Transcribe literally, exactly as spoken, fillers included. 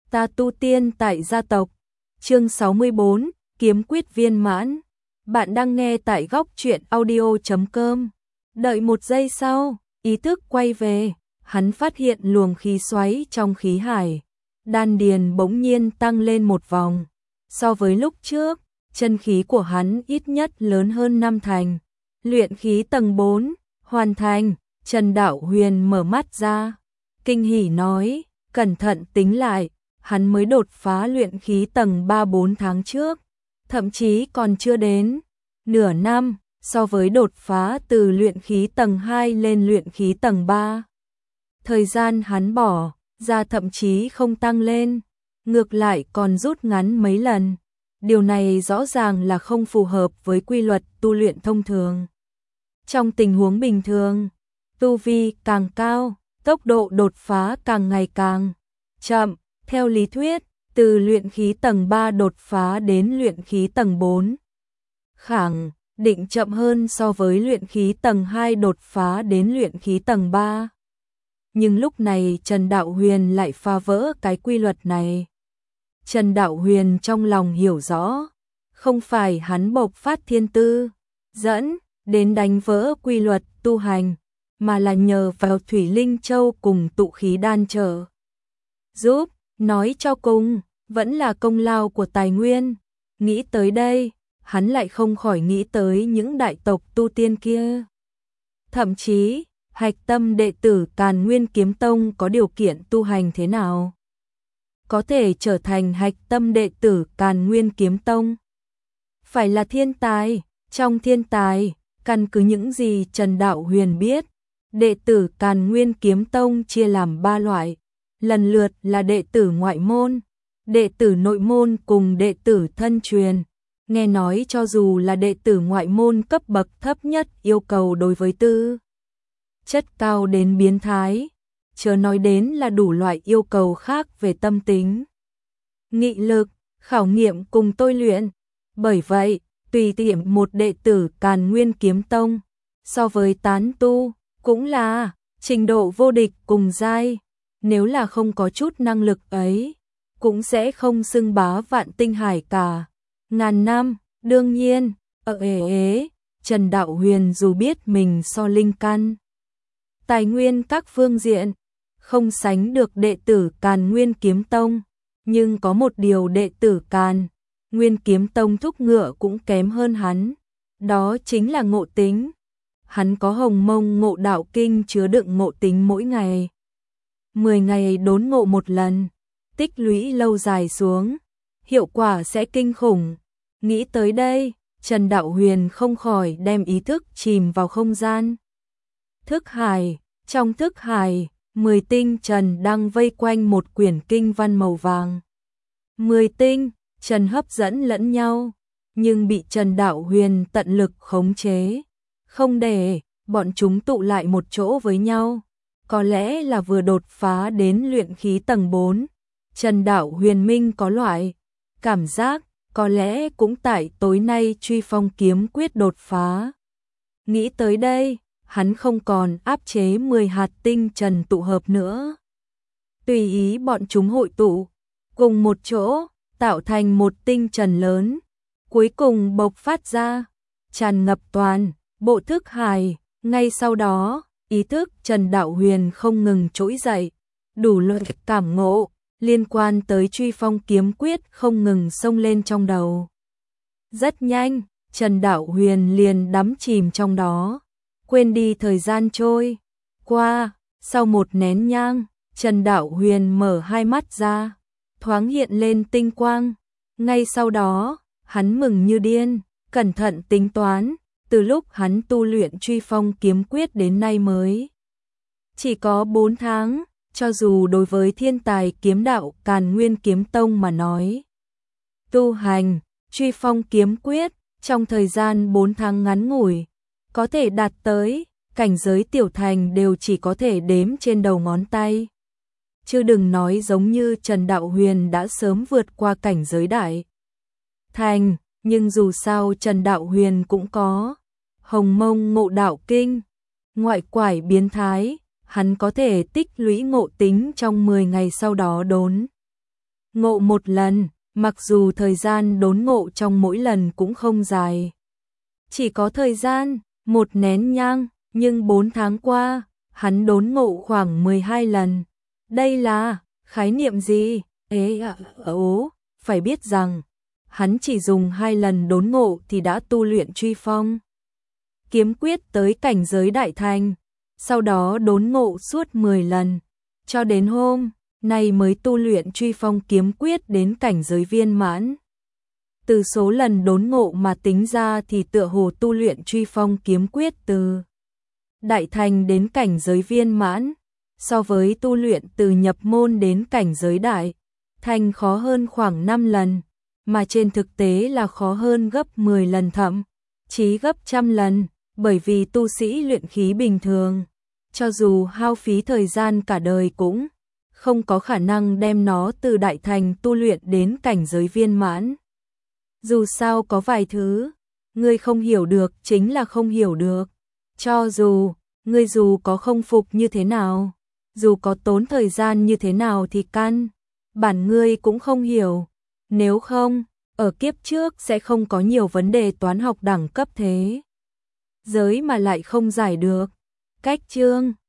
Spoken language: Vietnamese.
Ta tu tiên tại gia tộc. Chương sáu mươi bốn, kiếm quyết viên mãn. Bạn đang nghe tại góc truyện audio chấm com. Đợi một giây sau, ý thức quay về, hắn phát hiện luồng khí xoáy trong khí hải đan điền bỗng nhiên tăng lên một vòng. So với lúc trước, chân khí của hắn ít nhất lớn hơn năm thành. Luyện khí tầng bốn, hoàn thành. Trần Đạo Huyền mở mắt ra, kinh hỉ nói, cẩn thận tính lại, hắn mới đột phá luyện khí tầng ba bốn tháng trước, thậm chí còn chưa đến nửa năm so với đột phá từ luyện khí tầng hai lên luyện khí tầng ba. Thời gian hắn bỏ ra thậm chí không tăng lên, ngược lại còn rút ngắn mấy lần. Điều này rõ ràng là không phù hợp với quy luật tu luyện thông thường. Trong tình huống bình thường, tu vi càng cao, tốc độ đột phá càng ngày càng chậm. Theo lý thuyết, từ luyện khí tầng ba đột phá đến luyện khí tầng bốn, khẳng định chậm hơn so với luyện khí tầng hai đột phá đến luyện khí tầng ba. Nhưng lúc này Trần Đạo Huyền lại phá vỡ cái quy luật này. Trần Đạo Huyền trong lòng hiểu rõ, không phải hắn bộc phát thiên tư, dẫn đến đánh vỡ quy luật tu hành, mà là nhờ vào Thủy Linh Châu cùng tụ khí đan trợ giúp. Nói cho cùng, vẫn là công lao của tài nguyên. Nghĩ tới đây, hắn lại không khỏi nghĩ tới những đại tộc tu tiên kia. Thậm chí, hạch tâm đệ tử Càn Nguyên Kiếm Tông có điều kiện tu hành thế nào? Có thể trở thành hạch tâm đệ tử Càn Nguyên Kiếm Tông? Phải là thiên tài. Trong thiên tài, căn cứ những gì Trần Đạo Huyền biết, đệ tử Càn Nguyên Kiếm Tông chia làm ba loại. Lần lượt là đệ tử ngoại môn, đệ tử nội môn cùng đệ tử thân truyền. Nghe nói cho dù là đệ tử ngoại môn cấp bậc thấp nhất yêu cầu đối với tư chất cao đến biến thái, chớ nói đến là đủ loại yêu cầu khác về tâm tính, nghị lực, khảo nghiệm cùng tôi luyện. Bởi vậy, tùy tiện một đệ tử Càn Nguyên Kiếm Tông, so với tán tu, cũng là trình độ vô địch cùng giai. Nếu là không có chút năng lực ấy, cũng sẽ không xưng bá vạn tinh hải cả ngàn năm. Đương nhiên, ở ế ế, Trần Đạo Huyền dù biết mình so linh căn, tài nguyên các phương diện, không sánh được đệ tử Càn Nguyên Kiếm Tông, nhưng có một điều đệ tử Càn Nguyên Kiếm Tông thúc ngựa cũng kém hơn hắn, đó chính là ngộ tính. Hắn có Hồng Mông Ngộ Đạo Kinh chứa đựng ngộ tính mỗi ngày. mười ngày đốn ngộ một lần, tích lũy lâu dài xuống, hiệu quả sẽ kinh khủng. Nghĩ tới đây, Trần Đạo Huyền không khỏi đem ý thức chìm vào không gian thức hải. Trong thức hải, mười tinh trần đang vây quanh một quyển kinh văn màu vàng. Mười tinh trần hấp dẫn lẫn nhau, nhưng bị Trần Đạo Huyền tận lực khống chế, không để bọn chúng tụ lại một chỗ với nhau. Có lẽ là vừa đột phá đến luyện khí tầng bốn, Trần Đạo Huyền Minh có loại cảm giác, có lẽ cũng tại tối nay Truy Phong kiếm quyết đột phá. Nghĩ tới đây, hắn không còn áp chế mười hạt tinh trần tụ hợp nữa. Tùy ý bọn chúng hội tụ cùng một chỗ, tạo thành một tinh trần lớn, cuối cùng bộc phát ra, tràn ngập toàn bộ thức hải. Ngay sau đó, ý thức Trần Đạo Huyền không ngừng trỗi dậy, đủ loại cảm ngộ liên quan tới Truy Phong kiếm quyết không ngừng xông lên trong đầu. Rất nhanh, Trần Đạo Huyền liền đắm chìm trong đó, quên đi thời gian trôi qua. Sau một nén nhang, Trần Đạo Huyền mở hai mắt ra, thoáng hiện lên tinh quang. Ngay sau đó, hắn mừng như điên, cẩn thận tính toán. Từ lúc hắn tu luyện Truy Phong kiếm quyết đến nay mới chỉ có bốn tháng, cho dù đối với thiên tài kiếm đạo Càn Nguyên Kiếm Tông mà nói, tu hành Truy Phong kiếm quyết trong thời gian bốn tháng ngắn ngủi, có thể đạt tới cảnh giới tiểu thành đều chỉ có thể đếm trên đầu ngón tay. Chứ đừng nói giống như Trần Đạo Huyền đã sớm vượt qua cảnh giới đại thành. Nhưng dù sao Trần Đạo Huyền cũng có Hồng Mông Ngộ Đạo Kinh, ngoại quải biến thái, hắn có thể tích lũy ngộ tính trong mười ngày sau đó đốn ngộ một lần, mặc dù thời gian đốn ngộ trong mỗi lần cũng không dài. Chỉ có thời gian, một nén nhang, nhưng bốn tháng qua, hắn đốn ngộ khoảng mười hai lần. Đây là khái niệm gì? Ế à, ố, phải biết rằng, hắn chỉ dùng hai lần đốn ngộ thì đã tu luyện truy phong kiếm quyết tới cảnh giới đại thành, sau đó đốn ngộ suốt mười lần, cho đến hôm nay mới tu luyện truy phong kiếm quyết đến cảnh giới viên mãn. Từ số lần đốn ngộ mà tính ra thì tựa hồ tu luyện truy phong kiếm quyết từ đại thành đến cảnh giới viên mãn, so với tu luyện từ nhập môn đến cảnh giới đại thành khó hơn khoảng năm lần, mà trên thực tế là khó hơn gấp mười lần thậm chí gấp trăm lần, bởi vì tu sĩ luyện khí bình thường, cho dù hao phí thời gian cả đời cũng không có khả năng đem nó từ đại thành tu luyện đến cảnh giới viên mãn. Dù sao có vài thứ, ngươi không hiểu được chính là không hiểu được. Cho dù, ngươi dù có không phục như thế nào, dù có tốn thời gian như thế nào thì căn bản ngươi cũng không hiểu. Nếu không, ở kiếp trước sẽ không có nhiều vấn đề toán học đẳng cấp thế giới mà lại không giải được. Cách chương